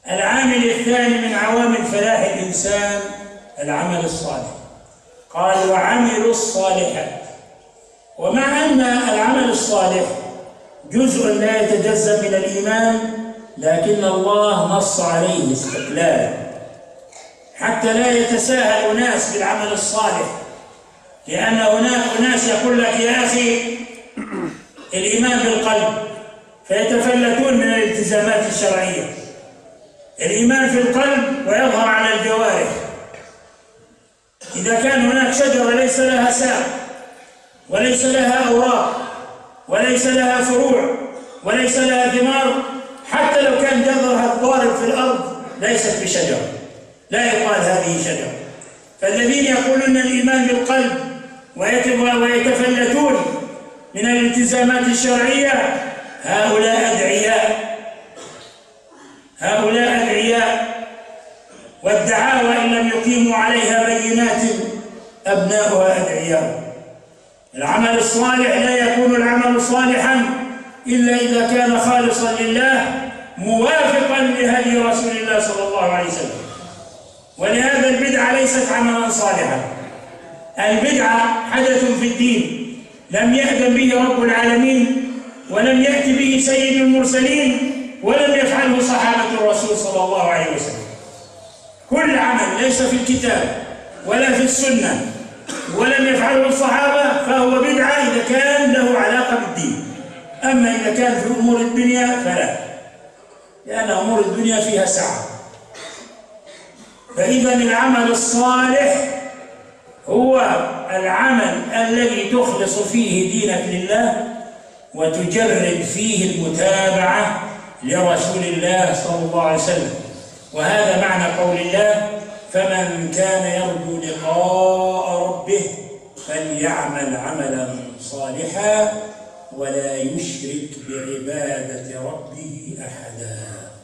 العامل الثاني من عوامل فلاح الإنسان العمل الصالح. قال وعملوا الصالحات. ومع أن العمل الصالح جزء لا يتجزأ من الإيمان، لكن الله نص عليه استقلالا حتى لا يتساهل أناس بالعمل الصالح، لأن هناك أناس يقول لك يا أخي الإيمان بالقلب فيتفلتون من الالتزامات الشرعية. الإيمان في القلب ويظهر على الجوارح. إذا كان هناك شجرة ليس لها ساق وليس لها أوراق وليس لها فروع وليس لها ثمار، حتى لو كان جذرها الضارب في الأرض ليست بشجرة، لا يقال هذه شجرة. فالذين يقولون الإيمان بالقلب ويتفلتون من الالتزامات الشرعية هؤلاء أدعياء، والدعاوى إن لم يقيموا عليها بينات أبناؤها أدعياء. العمل الصالح لا يكون العمل صالحا إلا إذا كان خالصا لله موافقا لهدي رسول الله صلى الله عليه وسلم. ولهذا البدعة ليست عملا صالحا. البدعة حدث في الدين لم يأذن به رب العالمين، ولم يأتي به سيد المرسلين، ولم يفعله صحابة الرسول صلى الله عليه وسلم. كل عمل ليس في الكتاب ولا في السنة ولم يفعله الصحابة فهو بدعة إذا كان له علاقة بالدين. أما إذا كان في أمور الدنيا فلا، لأن أمور الدنيا فيها سعة. فإذا العمل الصالح هو العمل الذي تخلص فيه دينك لله وتجرد فيه المتابعة لرسول الله صلى الله عليه وسلم. وهذا معنى قول الله فمن كان يرجو لقاء ربه فليعمل عملا صالحا ولا يشرك بعبادة ربه أحدا.